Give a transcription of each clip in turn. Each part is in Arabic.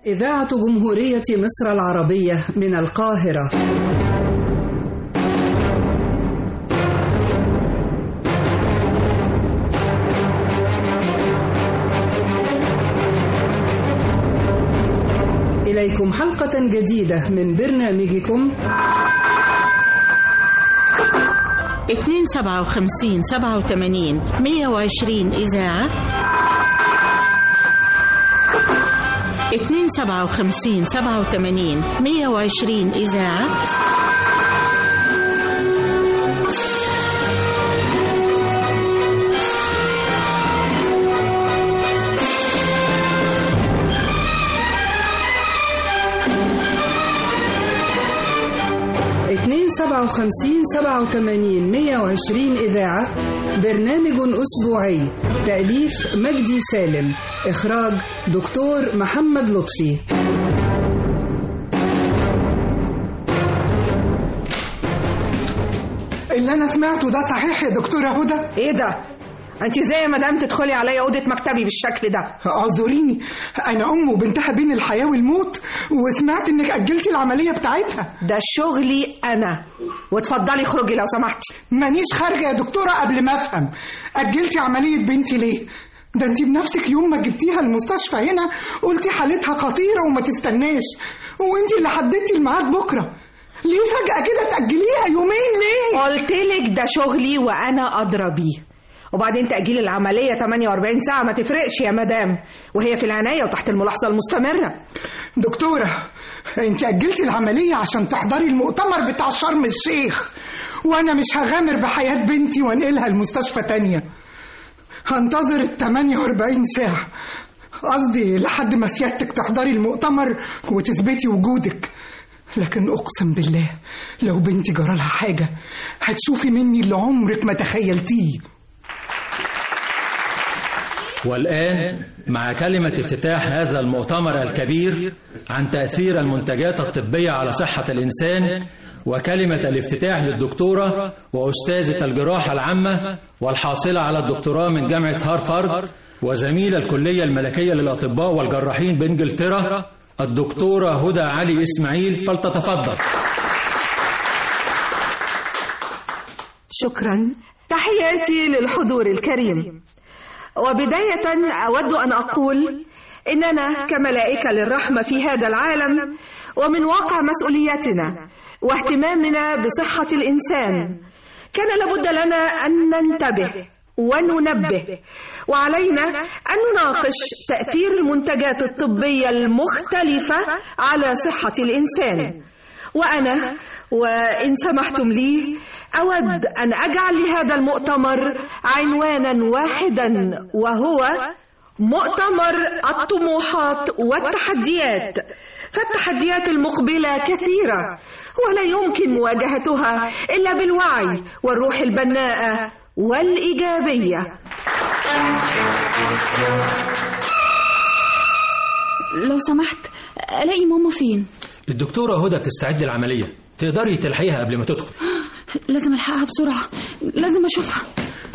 إذاعة جمهورية مصر العربية من القاهرة. إليكم حلقة جديدة من برنامجكم 257 87 120 إذاعة 257 87 120 إذاعة 257 87 120 إذاعة، برنامج أسبوعي، تأليف مجدي سالم، إخراج دكتور محمد لطفي. اللي أنا سمعته ده صحيح يا دكتورة هدى؟ إيه ده؟ أنت زي مدام تدخلي عليا أوضة مكتبي بالشكل ده؟ اعذريني، أنا أم وبنتها بين الحياة والموت، وسمعت إنك أجلتي العملية بتاعتها. ده شغلي أنا، وتفضلي اخرجي لو سمحتي. مانيش خارجة يا دكتورة قبل ما أفهم. أجلتي عملية بنتي ليه؟ ده أنت بنفسك يوم ما جبتيها المستشفى هنا قلتي حالتها خطيرة وما تستناش، وأنت اللي حددتي الميعاد بكرة. ليه فجأة كده تأجليها يومين ليه؟ قلتلك ده شغلي وأنا أدرى بيه. وبعدين تأجيل العملية 48 ساعة ما تفرقش يا مدام، وهي في العناية وتحت الملاحظة المستمرة. دكتورة، انت أجلتي العملية عشان تحضري المؤتمر بتاع شرم الشيخ، وأنا مش هغامر بحياة بنتي وانقلها المستشفى تانية. هنتظر 48 ساعة، قصدي لحد ما سيادتك تحضري المؤتمر وتثبتي وجودك. لكن أقسم بالله لو بنتي جرالها حاجة هتشوفي مني اللي عمرك ما تخيلتيه. والآن مع كلمة افتتاح هذا المؤتمر الكبير عن تأثير المنتجات الطبية على صحة الإنسان، وكلمة الافتتاح للدكتورة وأستاذة الجراحة العامة والحاصلة على الدكتوراه من جامعة هارفارد وزميل الكلية الملكية للأطباء والجراحين بإنجلترا، الدكتورة هدى علي إسماعيل، فلتتفضل. شكرا. تحياتي للحضور الكريم. وبداية أود أن أقول إننا كملائكة للرحمة في هذا العالم، ومن واقع مسؤوليتنا واهتمامنا بصحة الإنسان كان لابد لنا أن ننتبه وننبه، وعلينا أن نناقش تأثير المنتجات الطبية المختلفة على صحة الإنسان. وأنا وإن سمحتم لي أود أن أجعل لهذا المؤتمر عنوانا واحدا، وهو مؤتمر الطموحات والتحديات. فالتحديات المقبلة كثيرة، ولا يمكن مواجهتها إلا بالوعي والروح البناءة والإيجابية. لو سمحت، ألاقي ماما فين؟ الدكتورة هدى بتستعد العملية، تقدري تلحقيها قبل ما تدخل؟ لازم ألحقها بسرعة، لازم أشوفها.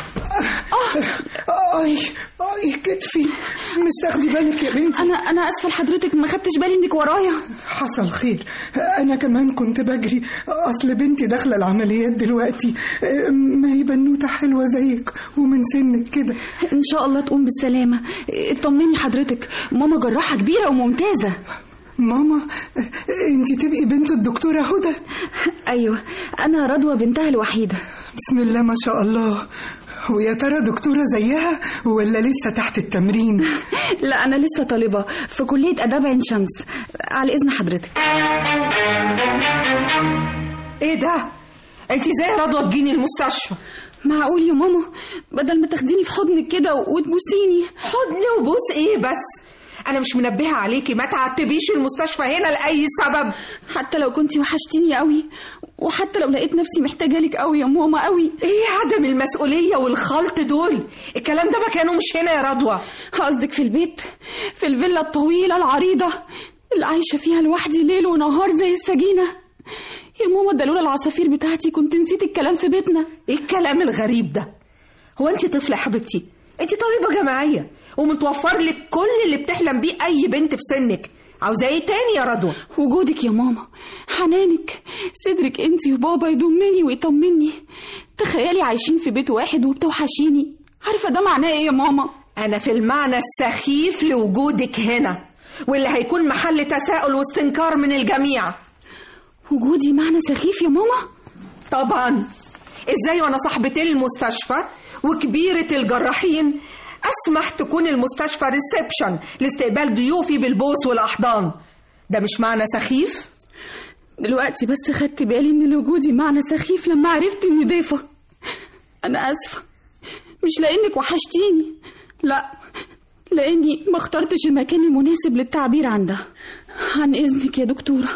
اي كتفي، مش تاخدي بالك يا بنتي؟ أنا أسفة لحضرتك، ما خدتش بالي إنك ورايا. حصل خير، أنا كمان كنت بجري، أصل بنتي داخلة العمليات دلوقتي، ما هي بنوتة حلوة زيك ومن سنك كده. إن شاء الله تقوم بالسلامة. اطمني حضرتك، ماما جراحة كبيرة وممتازة. ماما، انت تبقي بنت الدكتورة هدى؟ أيوة، أنا رضوى بنتها الوحيدة. بسم الله ما شاء الله. ويا ترى دكتورة زيها ولا لسه تحت التمرين؟ لا، أنا لسه طالبة في كلية آداب عين شمس. على إذن حضرتك. إيه ده؟ أنت زي رضوى تجيني المستشفى؟ معقول يا ماما؟ بدل ما تاخديني في حضنك كده وتبوسيني. حضن وبوس إيه بس؟ أنا مش منبهة عليكي ما تعتبيش المستشفى هنا لأي سبب. حتى لو كنتي وحشتيني قوي، وحتى لو لقيت نفسي محتاجة لك قوي يا ماما قوي. إيه عدم المسؤولية والخلط دول؟ الكلام ده مكانه مش هنا يا رضوى. قصدك في البيت، في الفيلا الطويلة العريضة اللي عايشة فيها لوحدي ليل ونهار زي السجينة. يا ماما، ده لولا العصافير بتاعتي كنت نسيت الكلام في بيتنا. إيه الكلام الغريب ده؟ هو أنت طفلة يا حبيبتي؟ أنت طالبة جامعية ومتوفر لك كل اللي بتحلم بيه أي بنت في سنك. عاوزة ايه تاني يا رضوى؟ وجودك يا ماما، حنانك، صدرك انتي وبابا يضمني ويطمني. تخيلي عايشين في بيت واحد وبتوحشيني. عارفة ده معناه ايه يا ماما؟ أنا في المعنى السخيف لوجودك هنا، واللي هيكون محل تساؤل واستنكار من الجميع. وجودي معنى سخيف يا ماما؟ طبعا. ازاي وانا صاحبة المستشفى وكبيرة الجراحين اسمح تكون المستشفى ريسبشن لاستقبال ضيوفي بالبوس والاحضان؟ ده مش معنى سخيف؟ دلوقتي بس خدت بالي ان لوجودي معنى سخيف لما عرفت اني ضيفة. انا اسفة، مش لانك وحشتيني، لا، لاني ما اخترتش المكان المناسب للتعبير عن ده. عن اذنك يا دكتورة.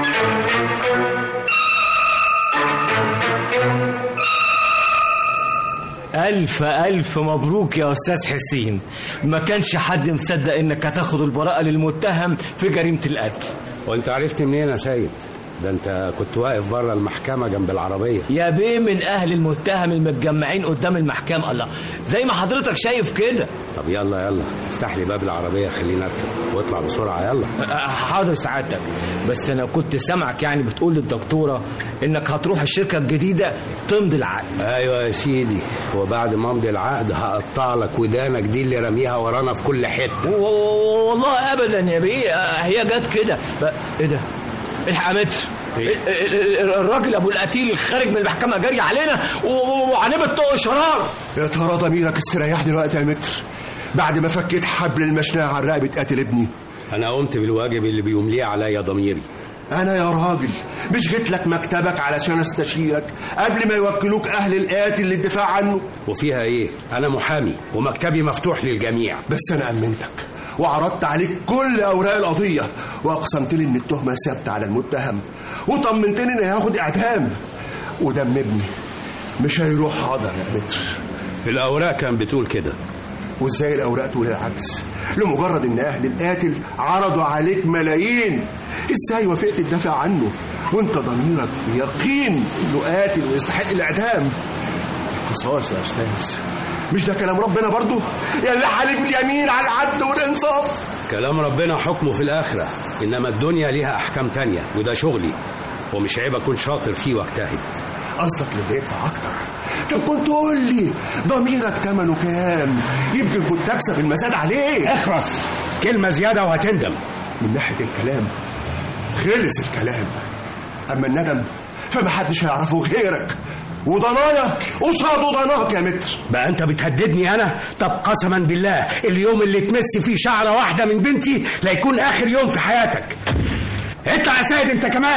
ألف مبروك يا أستاذ حسين. ما كانش حد مصدق إنك هتاخد البراءة للمتهم في جريمة القتل. وانت عرفت منين يا سيد؟ ده انت كنت واقف بره المحكمة جنب العربية. يا بيه من أهل المتهم المتجمعين قدام المحكمة. الله، زي ما حضرتك شايف كده. طب يلا افتح لي باب العربية خلينا اركب واطلع بسرعة يلا. حاضر سعادتك، بس أنا كنت سامعك يعني بتقول للدكتورة إنك هتروح الشركة الجديدة تمضي العقد. أيوة يا سيدي، وبعد ما امضي العقد هقطع لك ودانك دي اللي رميها ورانا في كل حتة. والله أبدا يا بيه، هي جت كده. إيه ده؟ الحق يا متر، الراجل ابو القتيل خارج من المحكمه جري علينا وعنبت طوق شرار. يا ترى ضميرك استريح دلوقتي يا متر بعد ما فكيت حبل المشنقه عن رقبه قاتل ابني؟ انا قمت بالواجب اللي بيمليه عليا ضميري. انا يا راجل مش جيت لك مكتبك علشان استشيرك قبل ما يوكلوك اهل القاتل للدفاع عنه؟ وفيها ايه؟ انا محامي ومكتبي مفتوح للجميع. بس انا امنتك وعرضت عليك كل اوراق القضيه واقسمت لي ان التهمه ثابته على المتهم وطمنتني انه هياخد اعدام ودم ابني مش هيروح حاضر يا متر. الاوراق كان بتقول كده. وازاي الاوراق تقول العكس؟ لمجرد ان اهل القاتل عرضوا عليك ملايين، ازاي وافقت تدافع عنه وانت ضميرك في يقين انه قاتل ويستحق الاعدام؟ القصاص يا استاذ، مش ده كلام ربنا برضو يا اللي حلف اليمين على العدل والانصاف؟ كلام ربنا حكمه في الاخره، انما الدنيا ليها احكام تانية وده شغلي ومش عيب اكون شاطر فيه واجتهد. قصدك اللي يدفع اكتر؟ طب كنت تقول لي ضميرك ثمنه كام، يمكن كنت اكسب المزاد عليه. اخرس، كلمه زياده وهتندم. من ناحيه الكلام خلص الكلام، اما الندم فمحدش هيعرفه غيرك، وضنايا قصاده ضناك يا متر. بقى انت بتهددني انا؟ طب قسما بالله اليوم اللي تمس فيه شعره واحده من بنتي لا يكون اخر يوم في حياتك. اطلع يا سيد انت كمان.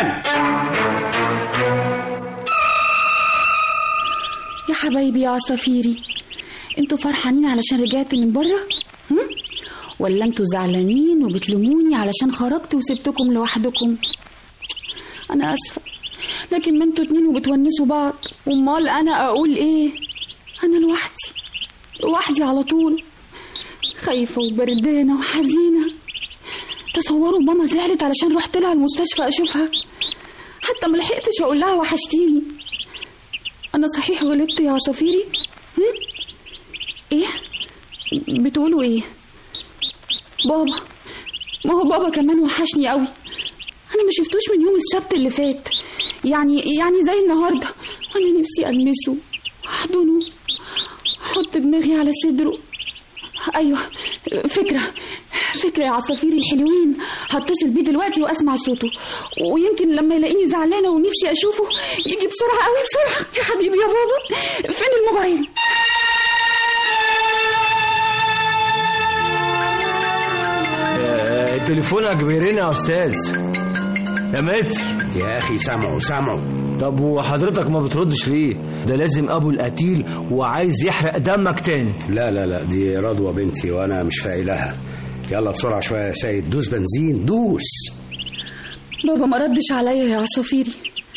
يا حبايبي يا عصافيري، انتوا فرحانين علشان رجعت من بره؟ ولا انتوا زعلانين وبتلوموني علشان خرجت وسبتكم لوحدكم؟ انا اسفه، لكن ما انتوا اتنين وبتونسوا بعض، وامال انا اقول ايه؟ انا لوحدي على طول، خايفه وبردانه وحزينه. تصوروا ماما زعلت علشان رحت لها المستشفى اشوفها، حتى ما لحقتش اقول لها وحشتيني. انا صحيح غلطت يا عصافيري؟ ايه بتقولوا ايه؟ بابا، ما هو بابا كمان وحشني قوي. انا ما شفتوش من يوم السبت اللي فات، يعني زي النهارده. انا نفسي المسه، احضنه، احط دماغي على صدره. ايوه، فكره يا عصافيري الحلوين، هتصل بيه دلوقتي واسمع صوته، ويمكن لما يلاقيني زعلانه ونفسي اشوفه يجي بسرعه قوي. بسرعه يا حبيبي يا بابا، فين الموبايل؟ تليفونك بيرن يا استاذ. يا متر يا اخي سامعه. طب وحضرتك ما بتردش ليه؟ ده لازم ابو القتيل وعايز يحرق دمك تاني. لا دي رضوى بنتي وانا مش فايلها. يلا بسرعه شويه يا سيد، دوس بنزين دوس. بابا ما ردش عليا يا عصافيري،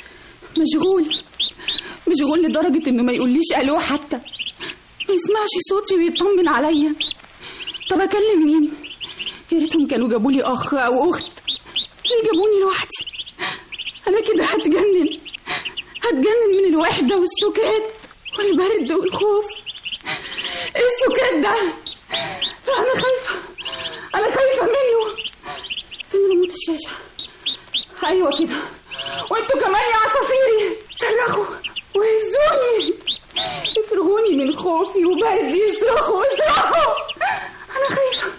مشغول لدرجه انه ما يقوليش الو، حتى ما يسمعش صوتي ويطمن عليا. طب اكلم مين؟ يا ريتهم كانوا جابوا لي اخ او اخت، ليه جابوني لوحدي؟ انا كده هتجنن من الوحده والسكات والبرد والخوف. ايه السكات ده؟ انا خايفه منه. فين الشاشة. أيوة كده. وانتوا كمان يا عصافيري صرخوا وهزوني، افرغوني من خوفي وبردي، اصرخوا اصرخوا، أنا خايفة.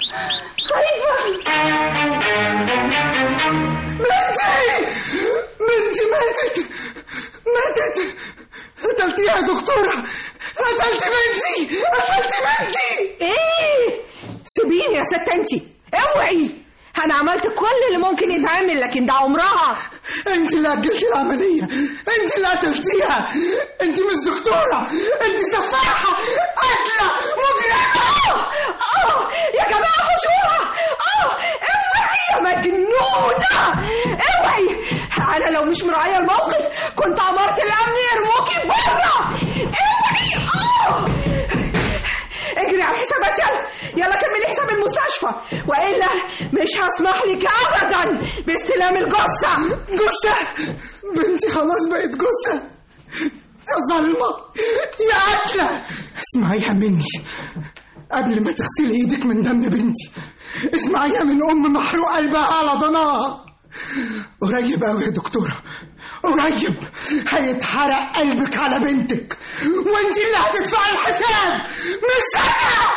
بنتي ماتت. قتلتيها يا دكتورة، قتلت بنتي. ايه؟ سيبيني يا ست انتي، اوعي. انا عملت كل اللي ممكن يتعمل، لكن ده عمرها. انت اللي اجلتي العملية، انت اللي قتلتيها. انت مش دكتورة، انت سفاحة، قاتلة، مجرمة. يا جماعة حشورة. اوعي يا مجنونة، اوعي. انا لو مش مراعية الموقف كنت امرت الامن يرموكي بره. اوعي. اجري على الحسابات، يلا كملي حساب المستشفى، والا مش هسمح لك ابدا باستلام الجثة. بنتي خلاص بقت جثة يا ظلمة يا قاتلة. اسمعيها مني قبل ما تغسلي ايدك من دم بنتي، اسمعيها من ام محروق قلبها على ضناها. قريب قوي يا دكتورة، قريب هيتحرق قلبك على بنتك، وانت اللي هتدفعي الحساب مش انا.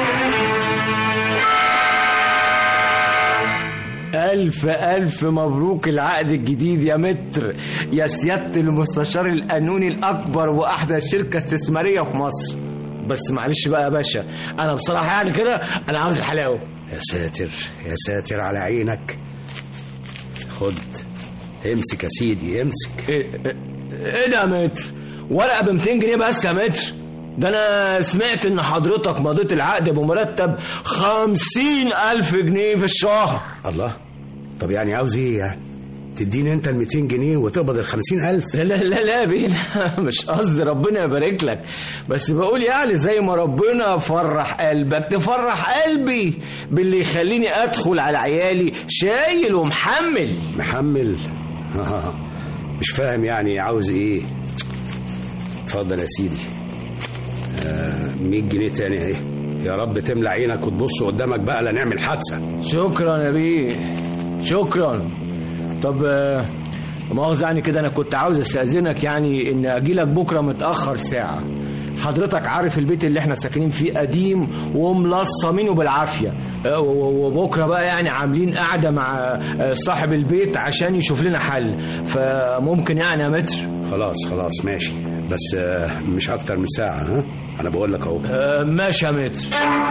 ألف مبروك العقد الجديد يا متر، يا سيادة المستشار القانوني الأكبر وأحدث شركة استثمارية في مصر. بس معلش بقى يا باشا، أنا بصراحة يعني كده أنا عاوز الحلاوة. يا ساتر على عينك. خد امسك يا سيدي، امسك. ايه ده يا متر؟ ورقة ب200 جنيه بس يا متر؟ ده انا سمعت ان حضرتك مضيت العقد بمرتب 50,000 جنيه في الشهر. الله، طب يعني عاوز ايه يعني؟ تديني انت 200 جنيه وتقبض 50,000؟ لا بينا مش قصدي، ربنا يبارك لك، بس بقول يعني زي ما ربنا فرح قلبك تفرح قلبي باللي يخليني ادخل على عيالي شايل ومحمل. مش فاهم يعني عاوز ايه. اتفضل يا سيدي، 100 جنيه تاني اهي، يا رب تملى عينك وتبص قدامك بقى لا نعمل حادثة. شكرا يا بيه، شكرا. طب مؤاخذة يعني كده، انا كنت عاوز استأذنك يعني ان اجيلك بكرة متأخر ساعة. حضرتك عارف البيت اللي احنا ساكنين فيه قديم وملصمينه بالعافية، وبكرة بقى يعني عاملين قعدة مع صاحب البيت عشان يشوف لنا حل، فممكن يعني يا متر؟ خلاص ماشي، بس مش اكتر من ساعة. ها انا بقول لك اهو. ماشي يا متر.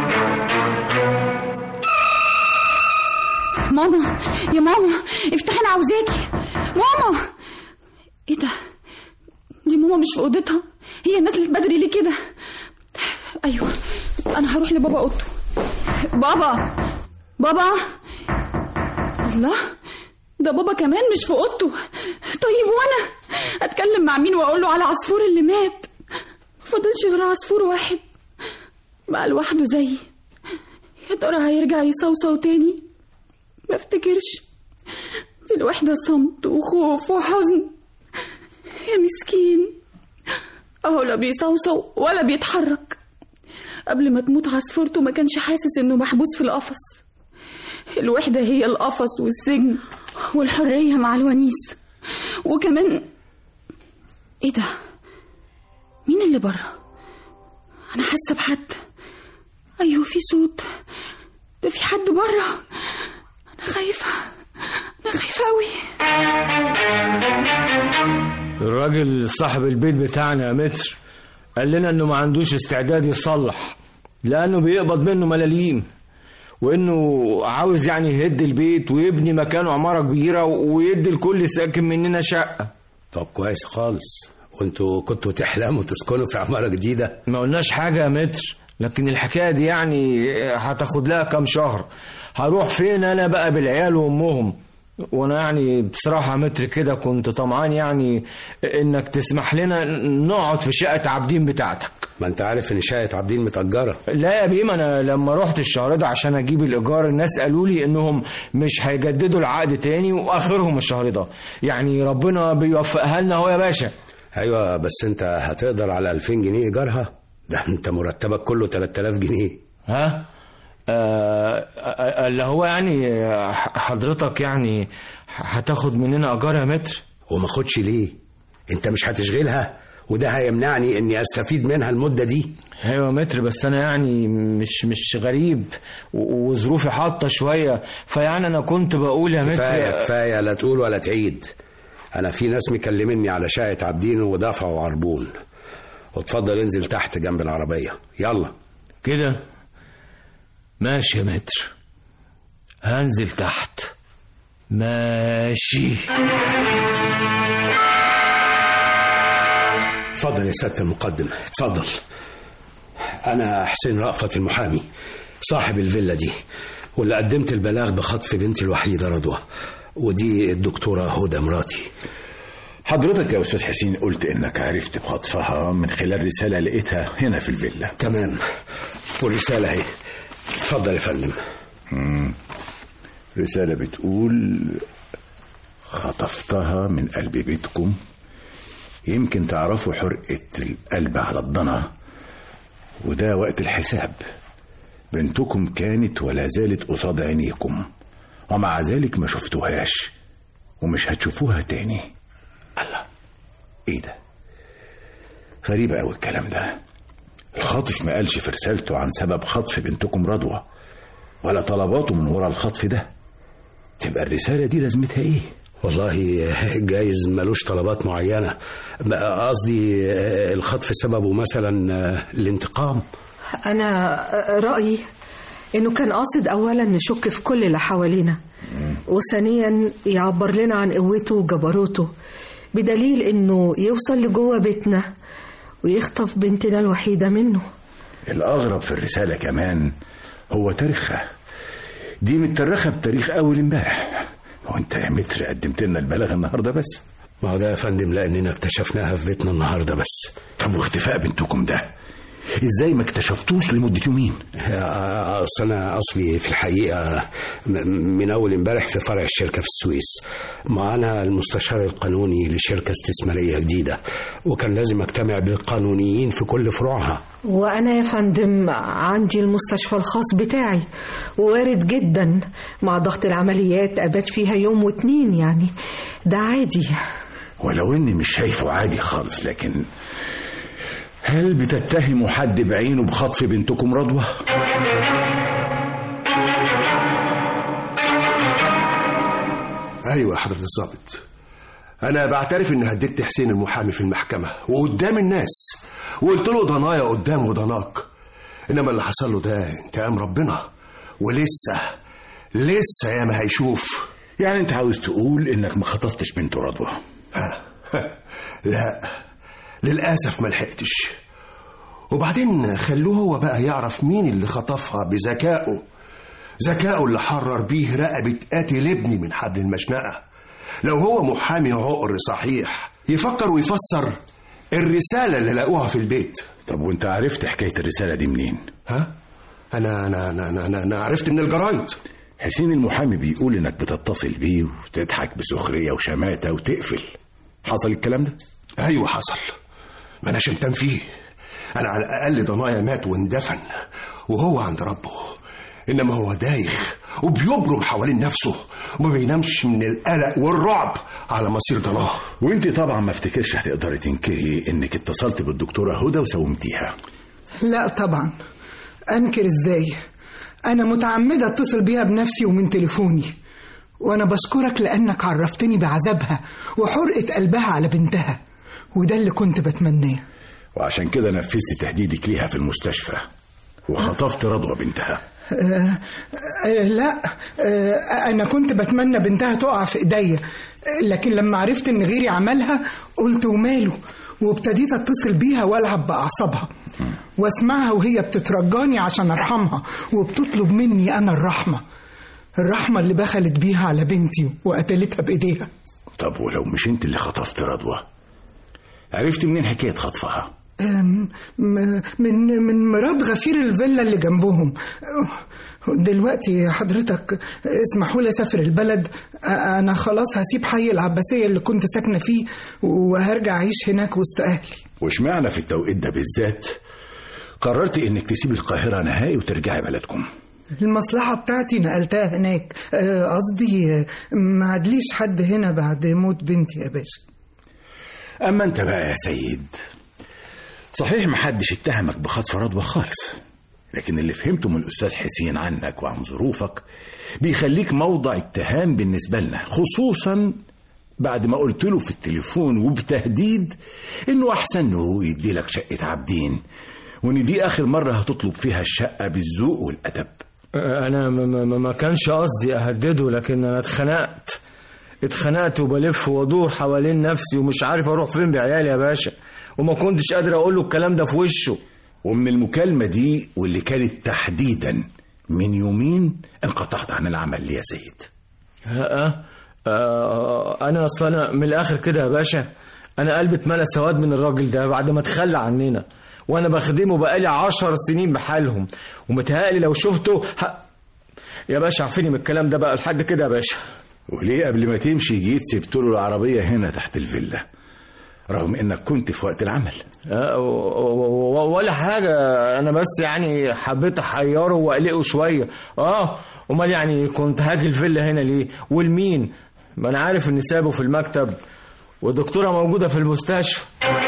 ماما، يا ماما افتحي، انا عاوزاكي. ماما، ايه ده؟ دي ماما مش في اوضتها، هي نزلت بدري ليه كده؟ ايوه انا هروح لبابا اوضته. بابا الله، ده بابا كمان مش في اوضته. طيب وانا اتكلم مع مين واقول له على عصفور اللي مات؟ فضلش غير عصفور واحد بقى لوحده زيي. يا ترى هيرجع يصوصو تاني؟ ما افتكرش. دي الوحدة صمت وخوف وحزن. يا مسكين، اهو لا بيصوصو ولا بيتحرك. قبل ما تموت عصفورته ما كانش حاسس انه محبوس في القفص. الوحدة هي القفص والسجن والحرية مع الونيس. وكمان ايه ده؟ مين اللي بره؟ انا حاسة بحد. ايوه في صوت، ده في حد بره. انا خايفة قوي. الراجل صاحب البيت بتاعنا يا متر قال لنا انه ما عندوش استعداد يصلح، لانه بيقبض منه ملاليم، وانه عاوز يعني يهد البيت ويبني مكانه عمارة كبيرة ويدي لكل ساكن مننا شقة. طب كويس خالص، وانتوا كنتوا تحلموا تسكنوا في عمارة جديدة؟ ما قلناش حاجة يا متر، لكن الحكاية دي يعني هتاخد لها كام شهر. هروح فين انا بقى بالعيال وامهم؟ وانا يعني بصراحة متر كده كنت طمعان يعني انك تسمح لنا نقعد في شقة عابدين بتاعتك. ما انت عارف ان شقة عابدين متأجرة. لا يا بيه، انا لما رحت الشهر ده عشان اجيب الايجار الناس قالوا لي انهم مش هيجددوا العقد تاني واخرهم الشهر ده. يعني ربنا بيوفقها لنا اهو يا باشا. ايوه بس انت هتقدر على 2000 جنيه ايجارها؟ ده انت مرتبك كله 3000 جنيه. ها اللي هو يعني حضرتك يعني هتاخد مننا ايجار يا متر. وما خدش ليه؟ انت مش هتشغلها وده هيمنعني اني استفيد منها المدة دي. ايوه متر، بس انا يعني مش غريب وظروفي حاطه شويه، فيعني انا كنت بقول يا متر كفايه لا تقول ولا تعيد. انا في ناس مكلميني على شقة عابدين ودفعوا عربون. واتفضل انزل تحت جنب العربيه يلا كده. ماشي يا متر، هنزل تحت. ماشي. اتفضل يا سيادة المقدم، اتفضل. أنا حسين رأفت المحامي صاحب الفيلا دي، واللي قدمت البلاغ بخطف بنتي الوحيدة رضوى، ودي الدكتورة هدى مراتي. حضرتك يا أستاذ حسين قلت إنك عرفت بخطفها من خلال رسالة لقيتها هنا في الفيلا. تمام، والرسالة اهي. اتفضل يا فندم. رسالة بتقول: خطفتها من قلب بيتكم، يمكن تعرفوا حرقة القلب على الضنا، وده وقت الحساب. بنتكم كانت ولا زالت قصاد عينيكم، ومع ذلك ما شفتوهاش ومش هتشوفوها تاني. الله، ايه ده؟ غريب قوي الكلام ده. الخاطف ما قالش في رسالته عن سبب خطف بنتكم رضوى ولا طلباته من وراء الخطف ده. تبقى الرسالة دي لازمتها ايه؟ والله جايز ملوش طلبات معينة، قصدي الخطف سببه مثلا الانتقام. أنا رأيي إنه كان قاصد أولا نشك في كل اللي حوالينا، وثانيا يعبر لنا عن قوته وجبروته، بدليل إنه يوصل لجوه بيتنا ويخطف بنتنا الوحيدة منه. الأغرب في الرسالة كمان هو تاريخها. دي مترخة بتاريخ أول امبارح. وانت يا متر قدمت لنا البلاغ النهارده بس؟ ما هو ده يا فندم لاننا اكتشفناها في بيتنا النهارده بس. طب واختفاء بنتكم ده ازاي ما اكتشفتوش لمده يومين؟ انا اصلي في الحقيقه من اول امبارح في فرع الشركه في السويس. ما انا المستشار القانوني لشركه استثماريه جديده، وكان لازم اجتمع بالقانونيين في كل فروعها. وأنا يا فندم عندي المستشفى الخاص بتاعي، وارد جدا مع ضغط العمليات أبات فيها يوم واتنين، يعني ده عادي. ولو إني مش شايفه عادي خالص، لكن هل بتتهموا حد بعينه بخطف بنتكم رضوى؟ أيوة حضرة الضابط، أنا بعترف إن هددت حسين المحامي في المحكمة وقدام الناس، وقلت له ضنايا قدام وضناك، إنما اللي حصل له ده انتقام ربنا، ولسه يا ما هيشوف. يعني أنت عاوز تقول إنك ما خطفتش بنته رضوى؟ لا للأسف ما لحقتش. وبعدين خلوه هو بقى يعرف مين اللي خطفها بذكائه اللي حرر بيه رقبة قاتل ابني من حبل المشنقة. لو هو محامي عقر صحيح يفكر ويفسر الرسالة اللي لقوها في البيت. طب وانت عرفت حكاية الرسالة دي منين؟ أنا عرفت من الجرايد. حسين المحامي بيقول إنك بتتصل بيه وتضحك بسخرية وشماتة وتقفل. حصل الكلام ده؟ أيوة حصل، ما أنا شمتان فيه. أنا على الأقل ضنايا مات واندفن وهو عند ربه، إنما هو دايخ وبيبرم حوالين نفسه وما بينامش من القلق والرعب على مصير ضناه. وانت طبعا ما افتكرش هتقدري تنكري إنك اتصلت بالدكتورة هدى وساومتيها. لا طبعا، أنكر إزاي؟ أنا متعمدة اتصل بيها بنفسي ومن تليفوني، وأنا بشكرك لأنك عرفتني بعذابها وحرقة قلبها على بنتها، وده اللي كنت بتمناه. وعشان كده نفذت تهديدك ليها في المستشفى وخطفت رضوى بنتها. لا، أنا كنت بتمنى بنتها تقع في إيديا، لكن لما عرفت إن غيري عملها قلت وماله، وابتديت اتصل بيها والعب بأعصابها واسمعها وهي بتترجاني عشان أرحمها وبتطلب مني أنا الرحمة اللي بخلت بيها على بنتي وقتلتها بإيديها. طب ولو مش انت اللي خطفت رضوى، عرفت منين حكاية خطفها؟ من مراد غفير الفيلا اللي جنبهم. دلوقتي حضرتك اسمحوا لي اسافر البلد، انا خلاص هسيب حي العباسية اللي كنت ساكنة فيه وهرجع اعيش هناك وسط اهلي. وش معنى في التوقيت ده بالذات قررت انك تسيب القاهرة نهائي وترجعي بلدكم؟ المصلحة بتاعتي نقلتها هناك. قصدي ما عدليش حد هنا بعد موت بنتي يا باشا. أما أنت بقى يا سيد، صحيح محدش اتهمك بخطف رضوى خالص، لكن اللي فهمته من الأستاذ حسين عنك وعن ظروفك بيخليك موضع اتهام بالنسبة لنا، خصوصا بعد ما قلت له في التليفون وبتهديد إنه أحسن إنه يدي لك شقة عابدين، وإن دي آخر مرة هتطلب فيها الشقة بالذوق والأدب. أنا ما كانش قصدي أهدده، لكن أنا اتخنقت وبلف وادور حوالين نفسي ومش عارف أروح فين بعيالي يا باشا، وما كنتش قادر أقول له الكلام ده في وشه. ومن المكالمة دي واللي كانت تحديدا من يومين انقطعت عن العمل يا سيد. أنا أصلا من الآخر كده يا باشا، أنا قلبي اتملى سواد من الراجل ده بعد ما تخلى عننا، وأنا بخدمه بقالي 10 سنين بحالهم، ومتهيألي لو شفته يا باشا عفيني من الكلام ده بقى لحد كده يا باشا. وليه قبل ما تمشي جيت سبت له العربية هنا تحت الفيلا رغم انك كنت في وقت العمل؟ ولا حاجة، انا بس يعني حبيت احيره واقلقه شوية. امال يعني كنت هاجي الفيلا هنا ليه والمين؟ ما انا عارف اني سابه في المكتب والدكتورة موجودة في المستشفى.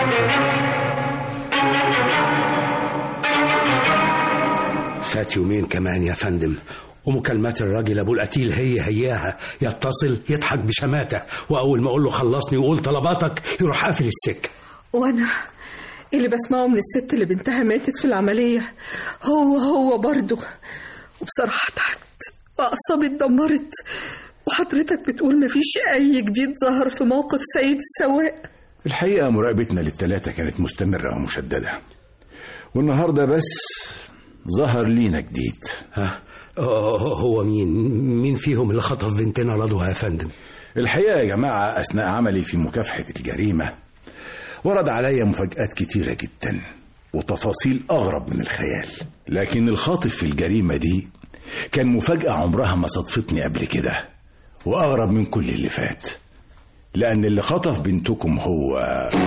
فات يومين كمان يا فندم ومكالمات الراجل ابو القتيل هياها، يتصل يضحك بشماتة، واول ما اقول له خلصني وقول طلباتك يروح قافل السكه. وانا اللي بسمعه من الست اللي بنتها ماتت في العمليه هو برضه، وبصراحه تعبت واعصابي اتدمرت. وحضرتك بتقول مفيش اي جديد ظهر في موقف سيد السواق؟ الحقيقه مراقبتنا للثلاثه كانت مستمره ومشدده، والنهارده بس ظهر لينا جديد. هو مين فيهم اللي خطف بنتنا رضوى يا فندم؟ الحقيقة يا جماعة أثناء عملي في مكافحة الجريمة ورد علي مفاجآت كتيرة جدا وتفاصيل أغرب من الخيال، لكن الخاطف في الجريمة دي كان مفاجأة عمرها ما صدفتني قبل كده، وأغرب من كل اللي فات، لأن اللي خطف بنتكم هو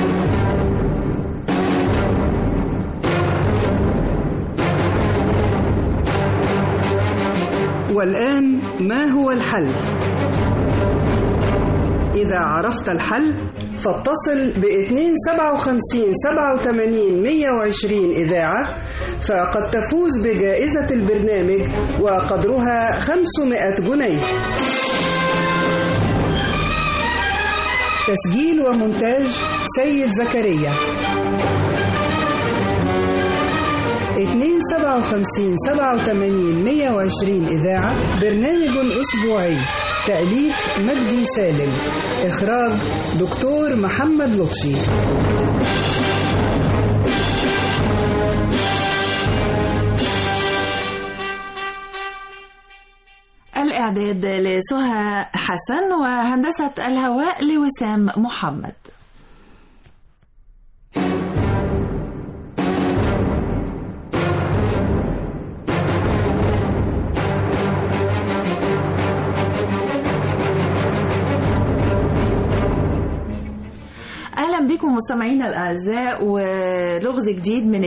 والآن ما هو الحل؟ إذا عرفت الحل فاتصل ب257-87-120 إذاعة، فقد تفوز بجائزة البرنامج وقدرها 500 جنيه. تسجيل ومونتاج سيد زكريا. 257-87-120 إذاعة، برنامج أسبوعي، تأليف مجدي سالم، إخراج دكتور محمد لطفي. الإعداد لسهى حسن، وهندسة الهواء لوسام محمد. أهلا بكم مستمعينا الأعزاء، ولغز جديد من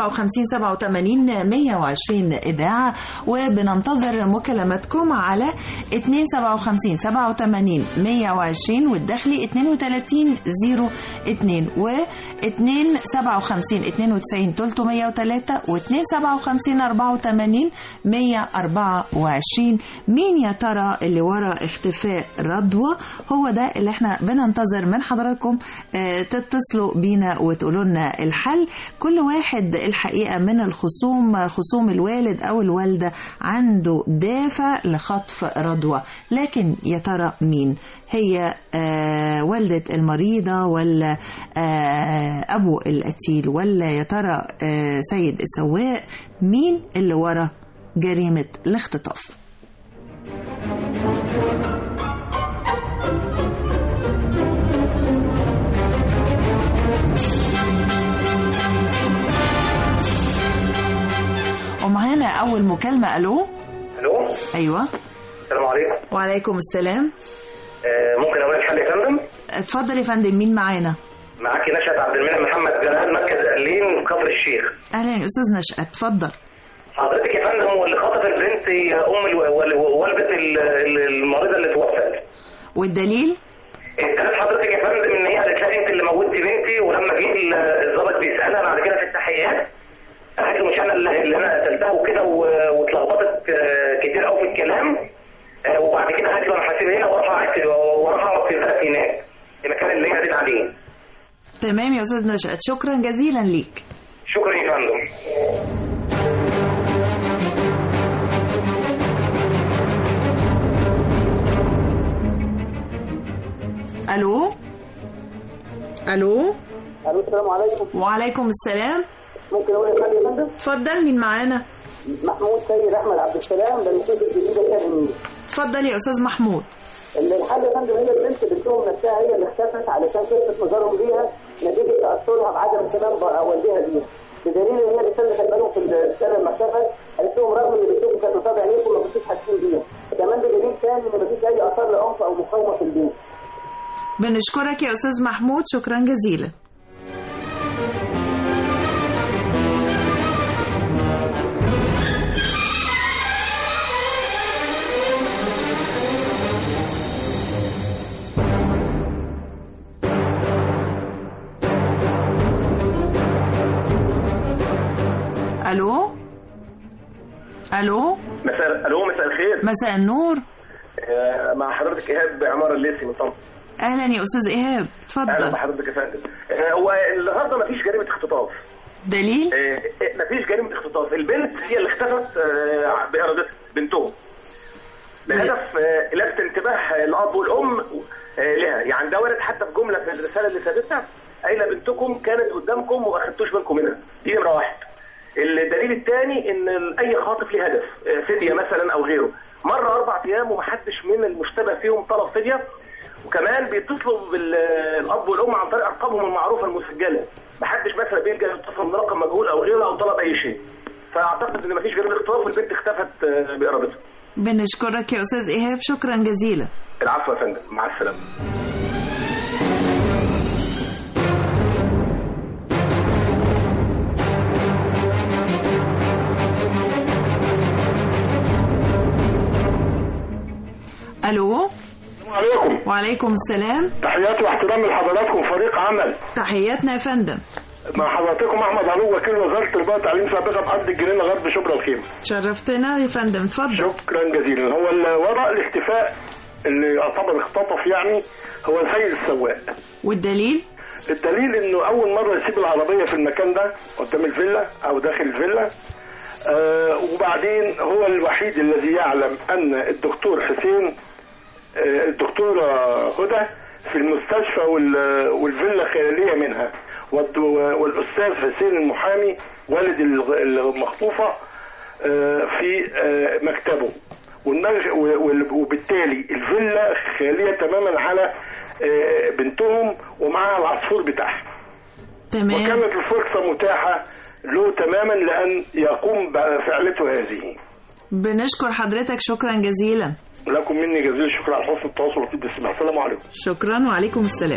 257-87-120 إذاعة، وبننتظر مكالماتكم على 257-87-120 والداخلي 3202 و 257-92-303 و 257-84-124. مين يا ترى اللي ورا اختفاء رضوى؟ هو ده اللي احنا بننتظر من حضراتكم تتصلوا بينا وتقولوا لنا الحل. كل واحد الحقيقة من الخصوم، خصوم الوالد أو الوالدة، عنده دافع لخطف رضوى، لكن يا ترى مين؟ هي والدة المريضة ولا أبو القتيل ولا يا ترى سيد السواق؟ مين اللي ورا جريمة الاختطاف؟ ومعانا أول مكالمة. ألو. أيوة. السلام عليكم. وعليكم السلام. ممكن أقول الحل يا فندم؟ اتفضل يا فندم، مين معانا؟ معاكي نشأت عبد المنعم محمد جلال، مركز قليم كفر الشيخ. أهلا يا أستاذ نشأت، اتفضل. حضرتك يا فندم هو اللي خطف البنت والده المريضه اللي توفت. والدليل؟ الدليل حضرتك يا فندم ان هي قالت لها انت اللي موتي بنتي، ولما جه الضابط بيسالها بعد كده في التحقيقات قالت له مش انا اللي انا قتلتها وكده، واتلخبطت كتير قوي في الكلام. وبعد كده قالت له انا هسيب هنا واروح اقعد في البلد هناك المكان اللي هي قالت عليه. تمام يا استاذ نشأت، شكرا جزيلا ليك. شكرا يا فندم. الو السلام عليكم. وعليكم السلام. ممكن اقول يا فندم؟ اتفضل، مين معانا؟ محمود سيد احمد عبد السلام من المنطقه الجديده كامل. اتفضل يا استاذ محمود. الحل يا فندم هي البنت بنتهم نفسها هي اللي اختفت علشان كلفت نظرهم ليها نتيجه تاثرها بعدم اهتمام والدها بيها، بدليل ان هي اللي خلت بالهم في السنه لما اختفت قالت لهم رغم ان بنتهم كانت قصاد عينيكم ما كنتوش حاسين بيها، كمان بدليل ثاني ان مفيش اي اثار لعنف او مقاومه في البيت. بنشكرك يا استاذ محمود، شكرا جزيلا. الو مساء الخير. مساء النور. مع حضرتك ايهاب عمار الليثي من طنطا. اهلا يا استاذ ايهاب، اتفضل. اهلا بحضرتك يا فندم. هو النهارده مفيش جريمه اختطاف. دليل؟ مفيش جريمه اختطاف، البنت هي اللي اختفت بارادتها، بنتهم بهدف لفت انتباه الاب والام لها، يعني ده وارد حتى في جمله في الرساله اللي سابتها قايله بنتكم كانت قدامكم وما اخدتوش بالكم منها. دي نمره واحد. الدليل الثاني ان اي خاطف له هدف فديه مثلا او غيره، مره 4 ايام ومحدش من المشتبه فيهم طلب فديه، وكمان بيتصلوا بالاب والام عن طريق ارقامهم المعروفه المسجله، محدش مثلا بيلجا يتصل من رقم مجهول او غيره او طلب اي شيء. فاعتقد ان مفيش جريمه اختطاف والبنت اختفت بارادتها. بنشكرك يا استاذ ايهاب، شكرا جزيلا. العفو يا فندم، مع السلامه. الو. السلام عليكم. وعليكم السلام. تحياتي واحترامي لحضراتكم فريق عمل. تحياتنا يا فندم. مع حضراتكم احمد علو وكيل وزاره التربيه والتعليم سابقا بأرض الجنينه غرب شبرا الخيمه. شرفتنا يا فندم، اتفضل. شكرا جزيلا. هو وراء الاختفاء اللي يعتبر اختطف يعني هو سيد السواق. والدليل؟ الدليل انه اول مره يسيب العربيه في المكان ده قدام الفيلا او داخل الفيلا، وبعدين هو الوحيد الذي يعلم ان الدكتور حسين الدكتورة هدى في المستشفى والفيلا خيالية منها، والأستاذ حسين المحامي والد المخطوفة في مكتبه، وبالتالي الفيلا خيالية تماما على بنتهم ومعها العصفور بتاعها. تمام. وكانت الفرصة متاحة له تماما لأن يقوم بفعلته هذه. بنشكر حضرتك، شكرا جزيلا. لكم مني جزيل الشكر على حسن التواصل وطيب الاستماع. السلام عليكم. شكرا وعليكم السلام.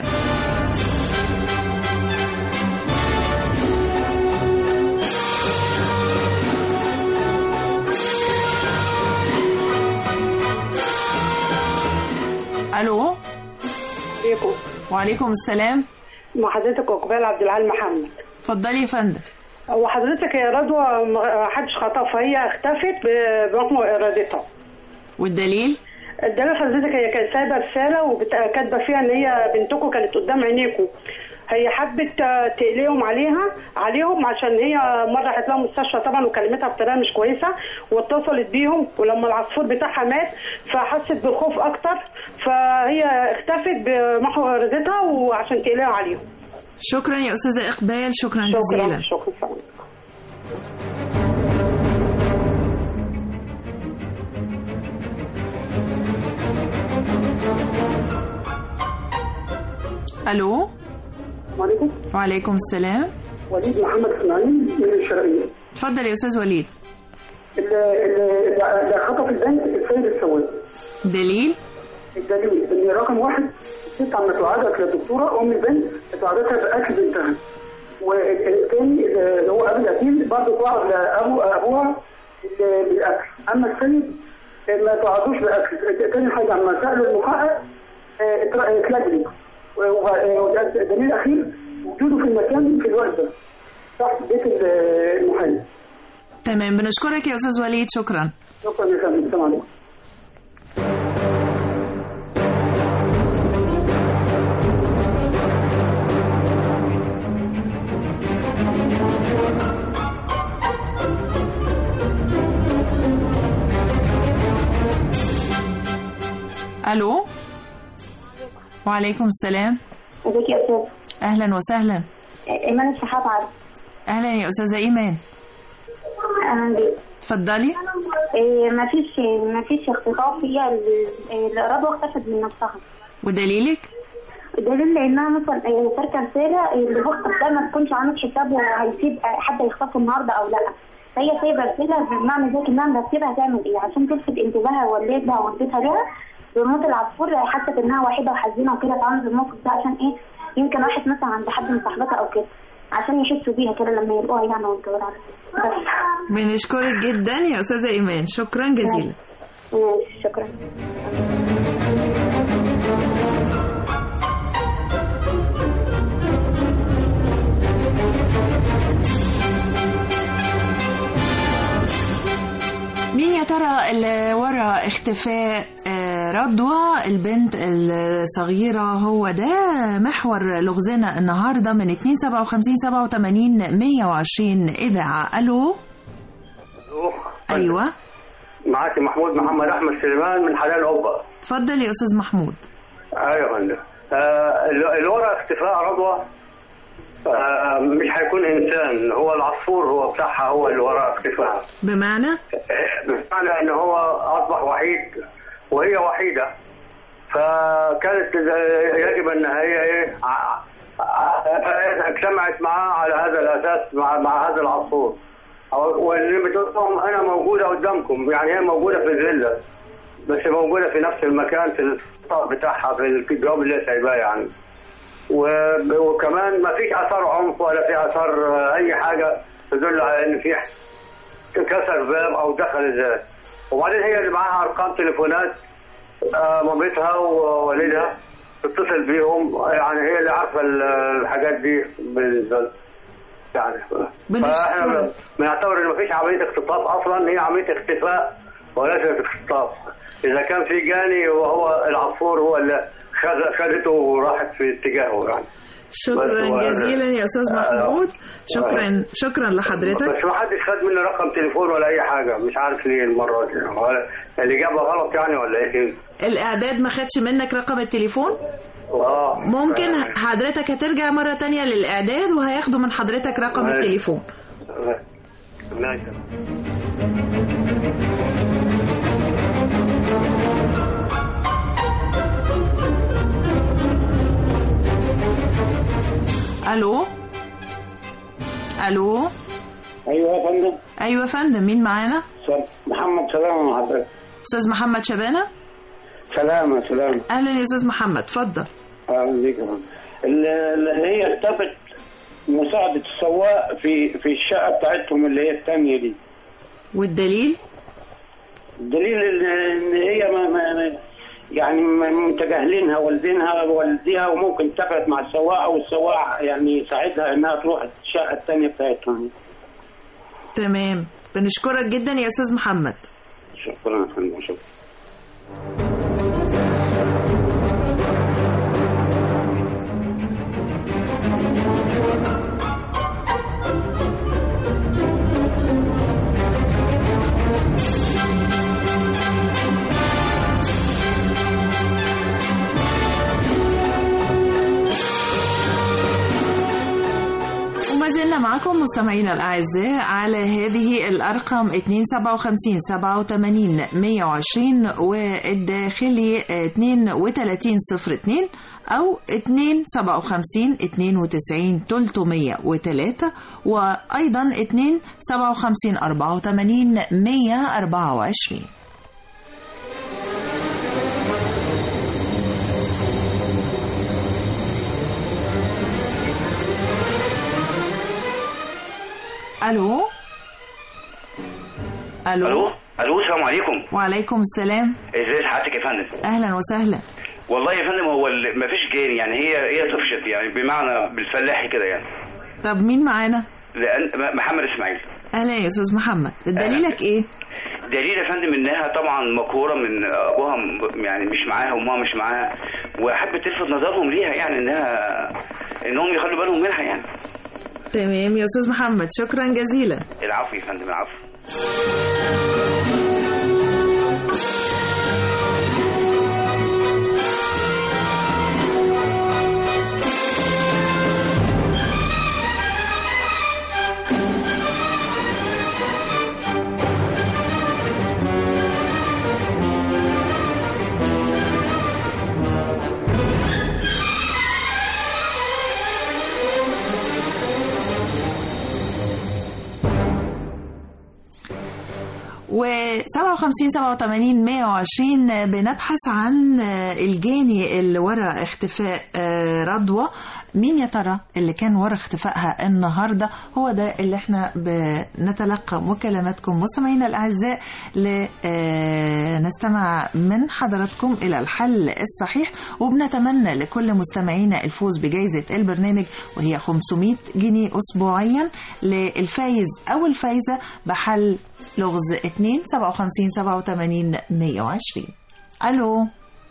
الو. عليكم. وعليكم السلام. مع حضرتك عقبال عبد العال محمد. اتفضلي يا فندم. هو حضرتك يا رضوى ما حدش خطفها، هي اختفت بحكم ارادتها. والدليل؟ الدليل حضرتك هي كانت سايبه رساله وكاتبه فيها ان هي بنتكم كانت قدام عينيكم، هي حبت تقليهم عليهم عشان هي مره راحت لها مستشفى طبعا وكلمتها بطريقه مش كويسه واتصلت بيهم، ولما العصفور بتاعها مات فحست بالخوف اكتر، فهي اختفت بمحو ارادتها وعشان تقليهم عليهم. شكرا يا استاذه اقبال، شكرا جزيلا. شكرا. الو. وعليكم. وعليكم السلام. وليد محمد اسماعيل من الشرقيه. اتفضل يا استاذ وليد. اللي خطف البنك السيد السواق. دليل؟ الدليل ان رقم 1 الست عم توعدك للدكتوره ام البنت توعدتها باكل بنتها، والثاني اللي هو ابو القتيل برضه توعد ابوها بالاكل، اما السيد ما تقعدوش باكل. تاني حاجه لما سالوا المحقق اتلجلي. والدليل الاخير وجوده في المكان في الوحده تحت بيت المحامي. تمام، بنشكرك يا استاذ وليد. شكرا. شكرا يا فندم. السلام عليكم. الو. وعليكم السلام. ازيك يا استاذ؟ اهلا وسهلا. ايمان الشحات عارف. اهلا يا استاذه ايمان. اهلا بيك. اتفضلي. مفيش اختطاف، هي الرضوى اختفت من نفسها. ودليلك؟ الدليل انها مثلا تركه رساله اللي بيخطف ده ما تكونش عامل حسابه هيسيب حد يخطفه النهارده او لا. فهي سايبه رساله بمعنى ذلك انها مرتبه هتعمل ايه عشان تلفت انتباهها والدها ووالدتها لها بموت العصفور. حست انها وحيده وحزينه وكده، اتعاملت بالموقف ده عشان ايه؟ يمكن راحت مثلا عند حد من صاحبتها او كده عشان يحسوا بيها كده لما يلقوها يعني والجوار على بس. بنشكرك جدا يا استاذه ايمان. شكرا جزيلا. شكرا. مين يا ترى اللي ورا اختفاء رضوى البنت الصغيرة؟ هو ده محور لغزنا النهاردة من 257 87 120 إذاعة. ألو. أيوة معاك محمود محمد أحمد سليمان من حلال عقبة. اتفضل يا أستاذ محمود. أيوة يا فندم. اللي ورا اختفاء رضوى مش هيكون إنسان، هو العصفور هو بتاعها هو اللي ورا اختفاءها. بمعنى إن هو أصبح وحيد وهي وحيدة، فكانت يجب أن هي اجتمعت معاه على هذا الأساس مع هذا العصفور. واللي بتقولهم أنا موجودة قدامكم، يعني هي موجودة في الفيلا بس موجودة في نفس المكان في الطاق بتاعها في الجواب اللي سايباه يعني. وكمان ما فيش اثار عنف ولا في اثار اي حاجه تدل على ان في كسر باب او دخل الذات. وبعدين هي اللي معاها ارقام تليفونات مامتها ووالدها تتصل بيهم، يعني هي اللي عارفه الحاجات دي بالنسبه يعني. فاحنا بنعتبر ان ما فيش عمليه اختطاف اصلا، هي عمليه اختفاء وليست اختطاف. اذا كان في جاني وهو العصفور هو اللي خدته وراحت في اتجاهه يعني. شكرا جزيلا يا استاذ محمود. شكرا لحضرتك. بس ما حدش خد مني رقم تليفون ولا اي حاجه، مش عارف ليه المره دي، الاجابه غلط يعني ولا ايه؟ الاعداد ما خدش منك رقم التليفون؟ ممكن حضرتك هترجع مره تانية للاعداد وهياخدوا من حضرتك رقم التليفون. ماشي. الو. الو. ايوه يا فندم. ايوه يا فندم، مين معانا؟ محمد سلامه مع حضرتك. استاذ محمد شبانه. سلامه. اهلا يا استاذ محمد، اتفضل. اهلا بيك يا فندم. اللي هي اختفت مساعده السواق في الشقه بتاعتهم اللي هي الثانيه دي. والدليل؟ الدليل ان هي يعني متجاهلينها، والديها وممكن اتفقت مع السواق او السواق يعني ساعدها انها تروح الشقه الثانيه بتاعتهم. تمام، بنشكرك جدا يا استاذ محمد. شكرا يا فندم. شكرا. معكم مستمعينا الأعزاء على هذه الأرقام 257 87 120 والداخلي 3202 أو 257 92 303 وأيضا 257 84 124. الو. الو السلام عليكم. وعليكم السلام. ازي حضرتك يا فندم؟ اهلا وسهلا. والله يا فندم هو ما فيش جاني، يعني هي طفشت يعني بمعنى بالفلاحي كده يعني. طب مين معانا؟ محمد اسماعيل. اهلا يا استاذ محمد، دليلك ايه؟ دليل يا فندم انها طبعا مقهوره من ابوها، يعني مش معاها وامها مش معاها، وحبت تلفت نظرهم ليها يعني انهم يخلوا بالهم منها يعني. تمام يا استاذ محمد، شكرا جزيلا. العفو يا فندم، العفو. و57 87 120 بنبحث عن الجاني اللي ورا اختفاء رضوى. مين يا ترى اللي كان ورا اختفائها النهارده؟ هو ده اللي احنا بنتلقى مكالماتكم مستمعينا الاعزاء لنستمع من حضراتكم الى الحل الصحيح، وبنتمنى لكل مستمعينا الفوز بجائزه البرنامج وهي 500 جنيه اسبوعيا للفايز او الفايزه بحل لغز 2 57 87 120. الو.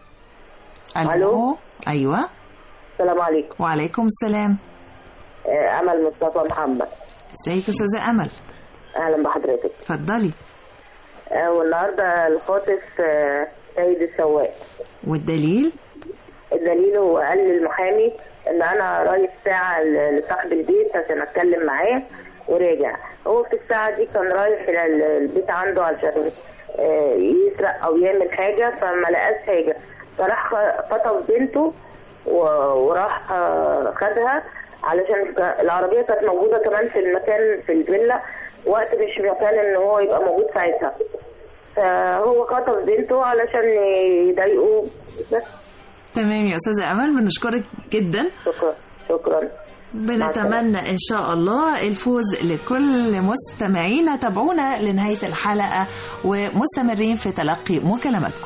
ايوه. السلام عليكم. وعليكم السلام. امل مصطفى محمد. ازيك يا استاذه امل؟ اهلا بحضرتك. اتفضلي. والنهارده الخاطف سيد السواق. والدليل؟ الدليل هو قال للمحامي ان انا رايح ساعه لصاحب البيت عشان اتكلم معاه وراجع. هو في الساعه دي كان رايح الى البيت عنده عشان يسرق او يعمل حاجه، فما لقاش حاجه، فراح خطف بنته وراح خدها علشان العربية كانت موجودة كمان في المكان في الفيلا وقت مش مكان ان هو يبقى موجود ساعتها، فهو خطف بنته علشان يضايقه بس. تمام يا أستاذة أمل، بنشكرك جدا. شكرا. بنتمنى إن شاء الله الفوز لكل مستمعينا. تابعونا لنهاية الحلقة ومستمرين في تلقي مكالماتكم.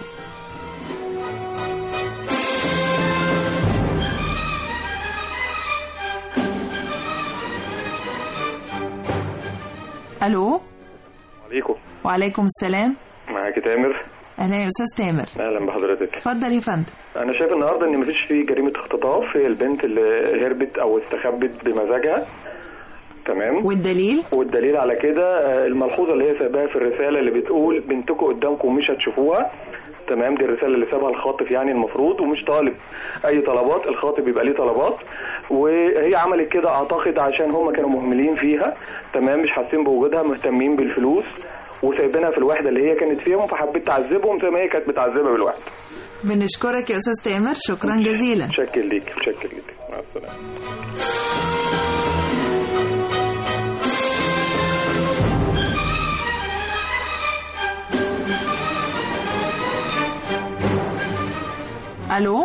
الو. عليكم. وعليكم السلام. معاك تامر. اهلا يا استاذ تامر. اهلا بحضرتك. اتفضل يا فندم. انا شايف النهارده ان مفيش فيه جريمه اختطاف، هي البنت اللي هربت او استخبت بمزاجها. تمام. والدليل على كده الملحوظه اللي هي سايباها في الرساله اللي بتقول بنتكم قدامكم مش هتشوفوها. تمام، دي الرساله اللي سابها الخاطف يعني المفروض، ومش طالب اي طلبات، الخاطب بيبقى ليه طلبات، وهي عملت كده اعتقد عشان هم كانوا مهملين فيها. تمام، مش حاسين بوجودها، مهتمين بالفلوس وسايبينها في الوحده اللي هي كانت فيهم، فحبيت تعذبهم زي ما هي كانت بتعذبها بالوحده. بنشكرك يا استاذ تامر، شكرا جزيلا. متشكر ليك. مع السلامه. الو.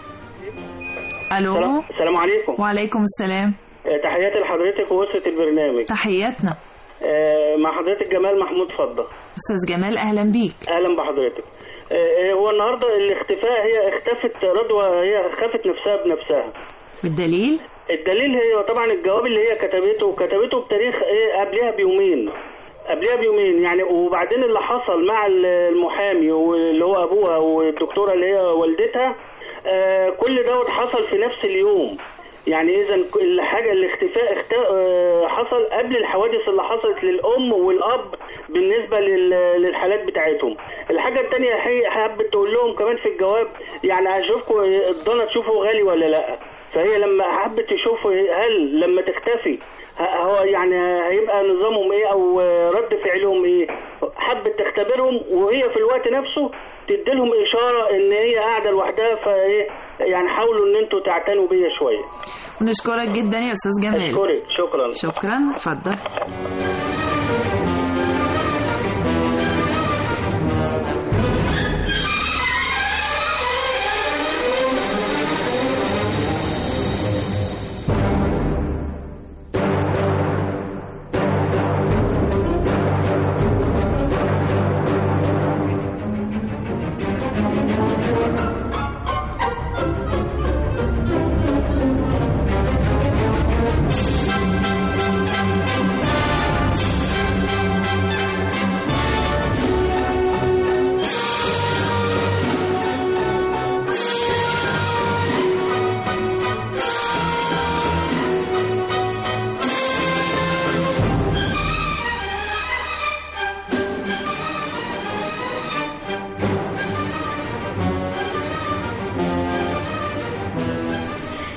السلام عليكم. وعليكم السلام. تحياتي لحضرتك ووسط البرنامج. تحياتنا. مع حضرتك جمال محمود فضة. استاذ جمال اهلا بيك. اهلا بحضرتك. هو النهارده الاختفاء، هي اختفت رضوى، هي خافت نفسها بنفسها. بالدليل؟ الدليل هي طبعا الجواب اللي هي كتبته بتاريخ قبلها بيومين يعني. وبعدين اللي حصل مع المحامي واللي هو ابوها والدكتوره اللي هي والدتها، كل دوت حصل في نفس اليوم يعني. اذا الحاجه الاختفاء حصل قبل الحوادث اللي حصلت للام والاب بالنسبه للحالات بتاعتهم. الحاجه الثانيه هي حابه تقول لهم كمان في الجواب يعني اشوفكم الضنا تشوفوا غالي ولا لا، فهي لما حبت تشوفوا هل لما تختفي هو يعني هيبقى نظامهم ايه او رد فعلهم ايه، حبت تختبرهم وهي في الوقت نفسه تديلهم اشاره ان هي قاعده لوحدها، فايه يعني حاولوا ان انتوا تعتنوا بيا شويه. ونشكرك جدا يا استاذ جمال. اشكرك. شكرا. اتفضل.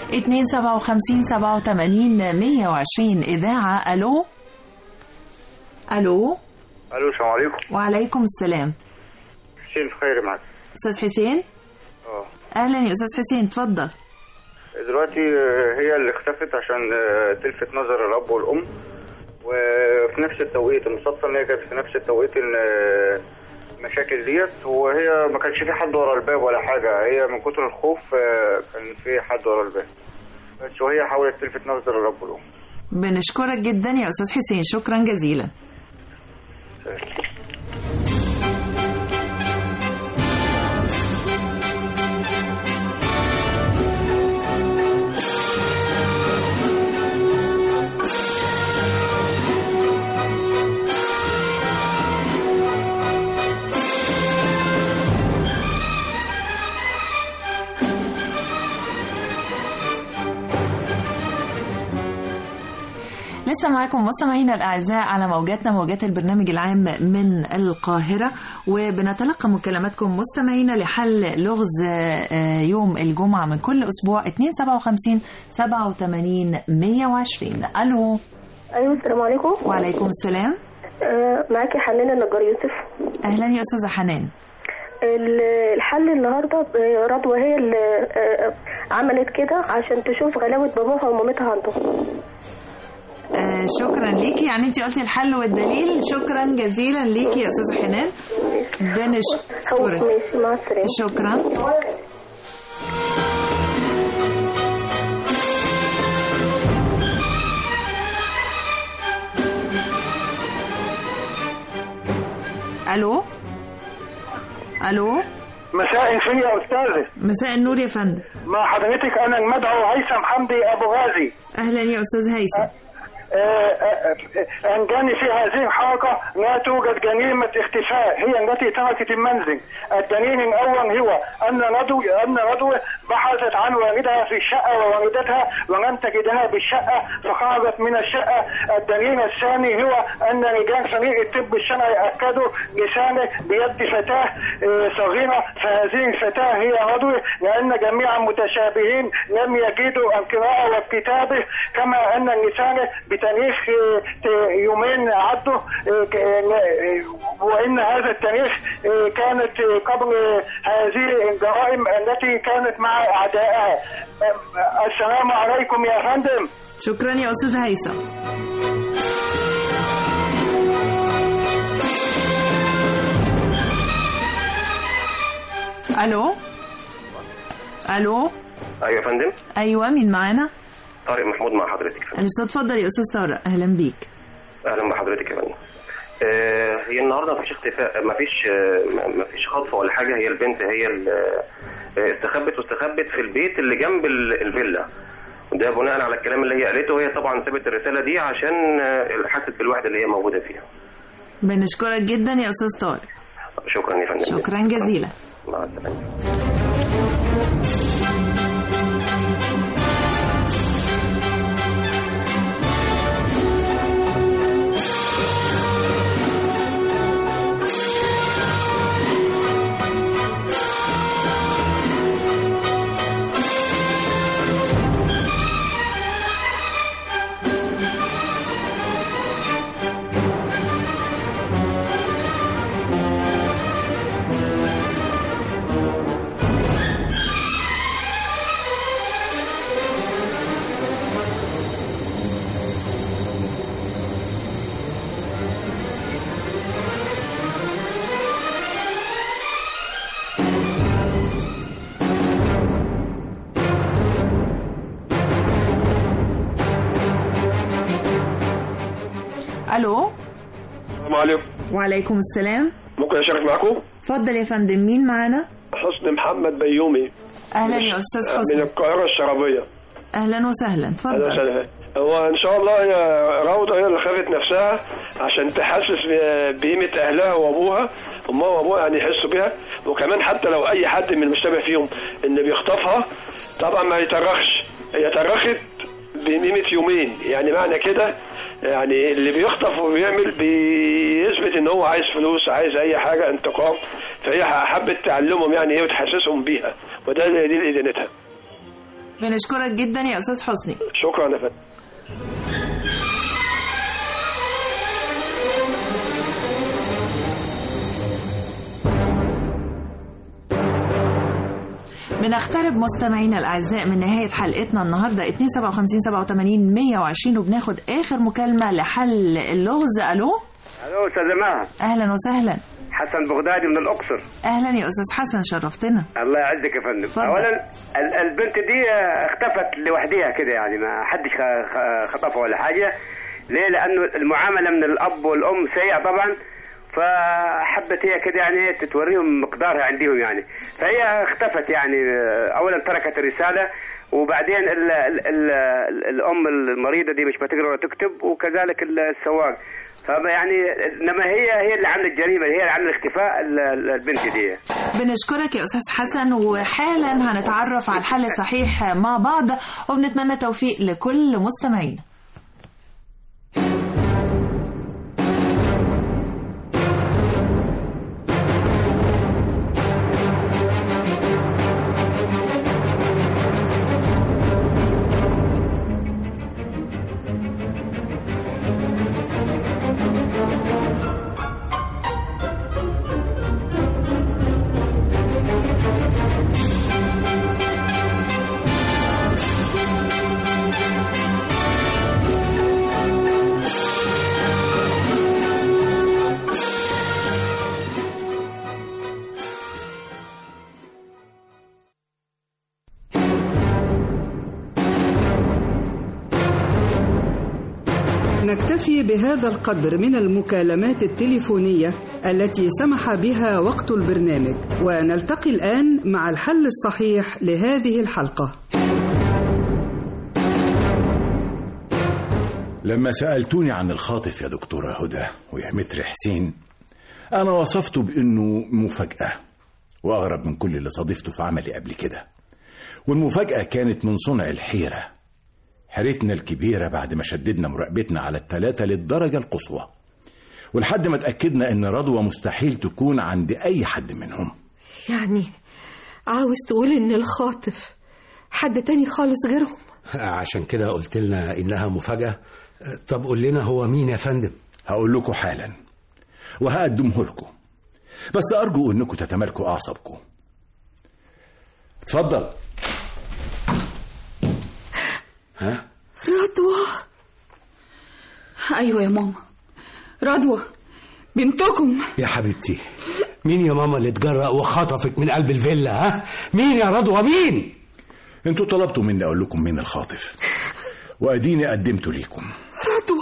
257 87 120 إذاعة. ألو. الو السلام عليكم. وعليكم السلام. حسين خيري معاك. أستاذ حسين. أهلا يا أستاذ حسين، اتفضل. دلوقتي هي اللي اختفت عشان تلفت نظر الأب والأم، وفي نفس التوقيت المصادفة إن هي كانت في نفس التوقيت المشاكل ديت، وهي ما كانش في حد ورا الباب ولا حاجة، هي من كتر الخوف كان في حد ورا الباب بس، وهي حاولت تلفت نظر الأب والأم. بنشكرك جدا يا أستاذ حسين، شكرا جزيلا. لسه معاكم مستمعينا الأعزاء على موجات البرنامج العام من القاهرة، وبنتلقى مكالماتكم مستمعينا لحل لغز يوم الجمعة من كل أسبوع 257 87 120. ألو. أيوة السلام عليكم. وعليكم السلام. معاكي حنان النجار يوسف. أهلا يا أستاذة حنان. الحل النهاردة رضوى هي اللي عملت كده عشان تشوف غلاوة باباها ومامتها عندهم. شكرا ليكي، يعني انت قلتي الحل والدليل. شكرا جزيلا ليكي يا استاذه حنان، بنشكرك. مع السلامه. شكرا. الو. الو. مساء الخير يا استاذه. مساء النور يا فندم. مع حضرتك انا المدعو هيثم حمدي ابو غازي. اهلا يا استاذ هيثم. أنجاني في هذه الحركة لا توجد جريمة اختفاء هي التي تركت المنزل. الدليل الأول هو أن رضوى بحثت عن والدها في الشقة ووالدتها ولم تجدها بالشقة فخرجت من الشقة. الدليل الثاني هو أن رجال فريق الطب الشرعي أكدوا لسانه بيد فتاة صغيرة، فهذه الفتاة هي رضوى، لأن جميع المتشابهين لم يجدوا القراءة والكتابة، كما أن اللسان بتاريخ يومين عدوا، وإن هذا التاريخ كانت قبل هذه الجرائم التي كانت مع أعدائها. السلام عليكم يا فندم. شكرا يا أستاذ هيثم. ألو. ألو. أيوة يا فندم. أيوة، مين معانا؟ طارق محمود مع حضرتك. الأستاذ اتفضل يا أستاذ طارق، أهلا بيك. أهلا بحضرتك يا فندم. هي النهارده مفيش اختفاء، مفيش خطف ولا حاجة، هي البنت هي اللي استخبت في البيت اللي جنب الفيلا، وده بناء على الكلام اللي هي قالته. هي طبعا سابت الرسالة دي عشان حست بالوحدة اللي هي موجودة فيها. بنشكرك جدا يا أستاذ طارق. شكرا يا فندم. شكرا جزيلا. مع السلامة. الو. السلام عليكم. وعليكم السلام. ممكن اشارك معكم؟ اتفضل يا فندم، مين معانا؟ حسني محمد بيومي. اهلا يا استاذ حسني. من القاهره الشرابيه. اهلا وسهلا، اتفضل. اهلا وسهلا. هو ان شاء الله هي روضه هي اللي خافت نفسها عشان تحسس بقيمه اهلها وابوها، امها وابوها يعني يحسوا بيها، وكمان حتى لو اي حد من المشتبه فيهم ان بيخطفها طبعا ما يترخش، هي ترخت بقيمه يومين، يعني معنى كده يعني اللي بيخطف وبيعمل بيثبت ان هو عايز فلوس، عايز اي حاجه انتقام، فهي حبت تعلمهم يعني ايه وتحسسهم بيها، وده دليل ادانتها. بنشكرك جدا يا أستاذ حسني. شكرا يا فندم. بنقترب مستمعينا الأعزاء من نهاية حلقتنا النهاردة 257 87 120 وبناخد آخر مكالمة لحل اللغز. ألو أستاذة مها. أهلا وسهلا. حسن بغدادي من الأقصر. أهلا يا أستاذ حسن، شرفتنا. الله يعزك يا فندم. أولا البنت دي اختفت لوحدها كده، يعني ما حدش خطفها ولا حاجة. ليه؟ لأنه المعاملة من الأب والأم سيئة طبعا، فحبت هي كده يعني تتوريهم مقدارها عندهم يعني، فهي اختفت يعني. اولا تركت الرساله، وبعدين ال ال ال الام المريضه دي مش بتقرا ولا تكتب، وكذلك السواق. فيعني انما هي اللي عملت الجريمه، هي اللي عملت اختفاء البنت دي. بنشكرك يا استاذ حسن، وحالا هنتعرف على الحل الصحيح مع بعض، وبنتمنى توفيق لكل مستمعين. نكتفي بهذا القدر من المكالمات التليفونية التي سمح بها وقت البرنامج، ونلتقي الآن مع الحل الصحيح لهذه الحلقة. لما سألتوني عن الخاطف يا دكتورة هدى ويا متر حسين، أنا وصفته بأنه مفاجأة، وأغرب من كل اللي صادفته في عملي قبل كده. والمفاجأة كانت من صنع الحيرة، حيرتنا الكبيرة بعد ما شددنا مراقبتنا على الثلاثة للدرجة القصوى، ولحد ما تأكدنا أن رضوى مستحيل تكون عند أي حد منهم. يعني عاوز تقول إن الخاطف حد تاني خالص غيرهم؟ عشان كده قلت لنا إنها مفاجأة. طب قول لنا هو مين يا فندم؟ هقول لكم حالا وهقدمه لكم، بس أرجو أنكم تتمالكوا أعصابكم. اتفضل. ها؟ رضوى. أيوة يا ماما، رضوى بنتكم. يا حبيبتي، مين يا ماما اللي اتجرأ وخطفك من قلب الفيلا؟ ها؟ مين يا رضوى؟ مين؟ انتوا طلبتوا مني اقول لكم مين الخاطف، واديني قدمته ليكم. رضوى،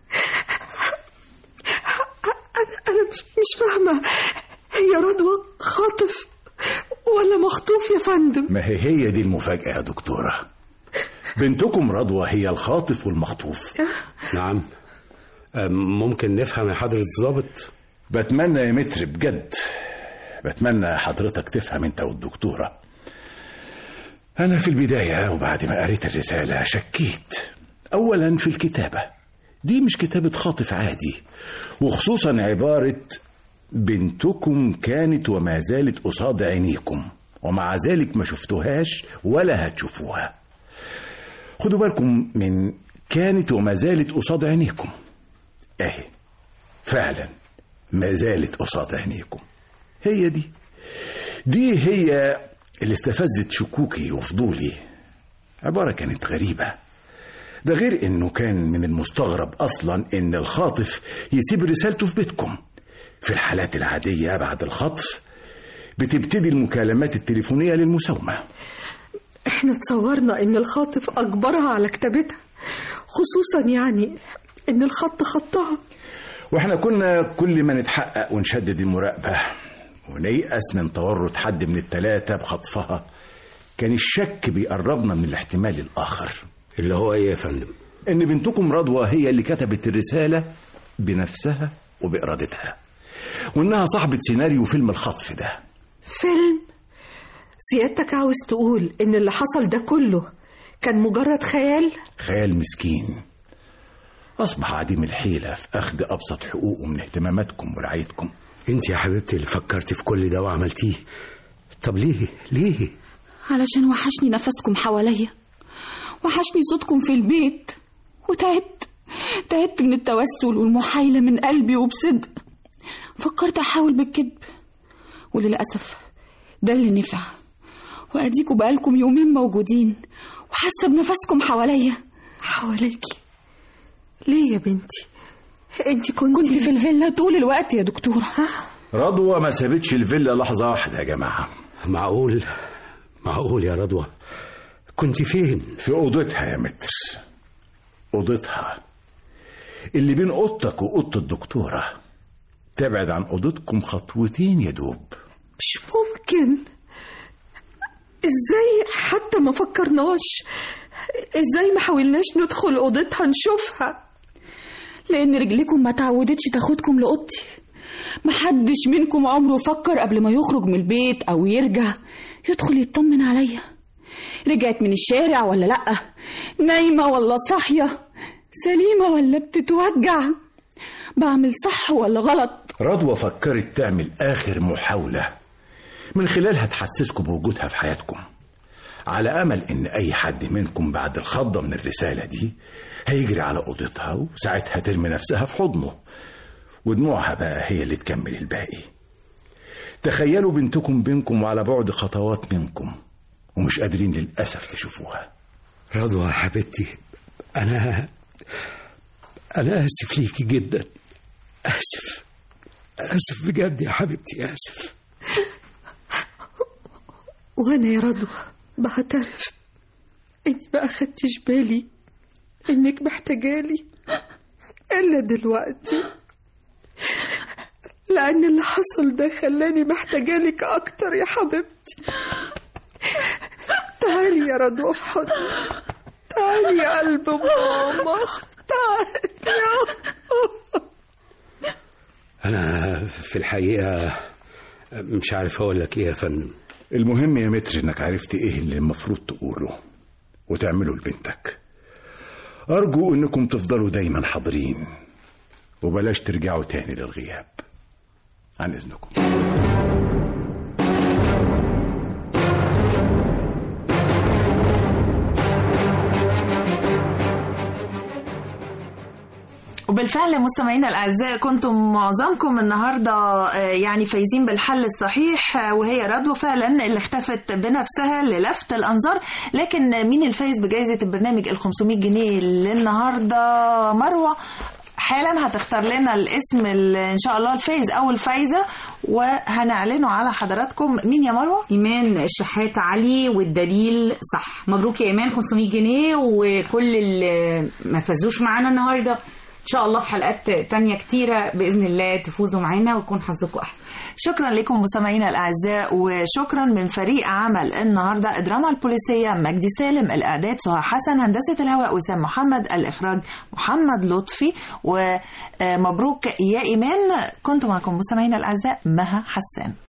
انا مش فاهمه، هي رضوى خاطف ولا مخطوف يا فندم؟ ما هي دي المفاجأة يا دكتورة، بنتكم رضوى هي الخاطف والمخطوف. نعم. ممكن نفهم يا حضرة الضابط؟ بتمنى يا متر بجد، بتمنى حضرتك تفهم انت والدكتورة. أنا في البداية وبعد ما قريت الرسالة شكيت. أولا في الكتابة، دي مش كتابة خاطف عادي، وخصوصا عبارة بنتكم كانت وما زالت قصاد عينيكم، ومع ذلك ما شفتوهاش ولا هتشوفوها. خدوا بالكم من كانت وما زالت قصاد عينيكم، اهي فعلا ما زالت قصاد عينيكم. هي دي هي اللي استفزت شكوكي وفضولي. عبارة كانت غريبة، ده غير انه كان من المستغرب اصلا ان الخاطف يسيب رسالته في بيتكم. في الحالات العادية بعد الخطف بتبتدي المكالمات التليفونية للمساومة. احنا تصورنا ان الخاطف اجبرها على كتابتها، خصوصا يعني ان الخط خطها، واحنا كنا كل ما نتحقق ونشدد المراقبة ونيأس من تورط حد من الثلاثة بخطفها، كان الشك بيقربنا من الاحتمال الآخر. اللي هو ايه يا فندم؟ ان بنتكم رضوى هي اللي كتبت الرسالة بنفسها وبإرادتها، وانها صاحبة سيناريو فيلم الخطف ده. فيلم؟ سيادتك عاوز تقول ان اللي حصل ده كله كان مجرد خيال؟ خيال مسكين أصبح عديم الحيلة في أخذ أبسط حقوقه من اهتماماتكم ورعايتكم. انت يا حبيبتي اللي فكرتي في كل ده وعملتيه. طب ليه؟ علشان وحشني نفسكم حواليا، وحشني صوتكم في البيت، وتعبت من التوسل والمحايلة من قلبي وبصدق. فكرت أحاول بالكذب، وللأسف ده اللي نفع. وأديكوا بقالكم يومين موجودين وحاسة بنفسكم حواليا. حواليكي ليه يا بنتي؟ انت كنت في الفيلا طول الوقت يا دكتورة. رضوى ما سابتش الفيلا لحظة واحدة يا جماعة. معقول يا رضوى كنت فين؟ في أوضتها يا متر، أوضتها اللي بين أوضتك وأوضة الدكتورة، تبعد عن أوضتكم خطوتين يا دوب. مش ممكن. ازاي حتى ما فكرناش؟ ازاي ما حاولناش ندخل أوضتها نشوفها؟ لأن رجلكم ما تعودتش تاخدكم لأوضتي. محدش منكم عمره فكر قبل ما يخرج من البيت أو يرجع يدخل يطمن عليا، رجعت من الشارع ولا لأ، نايمة ولا صاحية، سليمة ولا بتتوجع، بعمل صح ولا غلط. رضوى فكرت تعمل آخر محاولة من خلالها تحسسكم بوجودها في حياتكم، على أمل إن أي حد منكم بعد الخضة من الرسالة دي هيجري على أوضتها، وساعتها ترمي نفسها في حضنه، ودموعها بقى هي اللي تكمل الباقي. تخيلوا بنتكم بينكم وعلى بعد خطوات منكم، ومش قادرين للأسف تشوفوها. رضوى يا حبيبتي، أنا آسف ليكي جدا، آسف بجد يا حبيبتي، آسف. وأنا يا رضوى بعترف إني ما أخدتش بالي إنك محتاجالي إلا دلوقتي، لأن اللي حصل ده خلاني محتاجالك أكتر يا حبيبتي. تعالي يا رضوى في حضني، تعالي يا قلب ماما، تعالي. أنا في الحقيقة مش عارف أقول لك إيه يا فندم. المهم يا متر إنك عرفت إيه اللي المفروض تقوله وتعمله لبنتك. أرجو إنكم تفضلوا دايما حاضرين، وبلاش ترجعوا تاني للغياب. عن إذنكم. وبالفعل مستمعينا الأعزاء كنتم معظمكم النهاردة يعني فايزين بالحل الصحيح، وهي رضوى فعلا اللي اختفت بنفسها للفت الأنظار. لكن مين الفايز بجائزة البرنامج 500 جنيه للنهاردة؟ مروة حالا هتختار لنا الاسم إن شاء الله الفايز أو الفايزة، وهنعلنه على حضراتكم. مين يا مروة؟ إيمان الشحات علي، والدليل صح. مبروك يا إيمان، 500 جنيه. وكل اللي ما فازوش معانا النهاردة إن شاء الله في حلقات تانية كتيرة بإذن الله تفوزوا معانا ويكون حظكم أحسن. شكرا لكم مستمعينا الأعزاء، وشكرا من فريق عمل النهاردة: الدراما البوليسية مجدي سالم، الإعداد سهى حسن، هندسة الهواء وسام محمد، الإخراج محمد لطفي. ومبروك يا إيمان. كنت معكم مستمعينا الأعزاء مها حسان.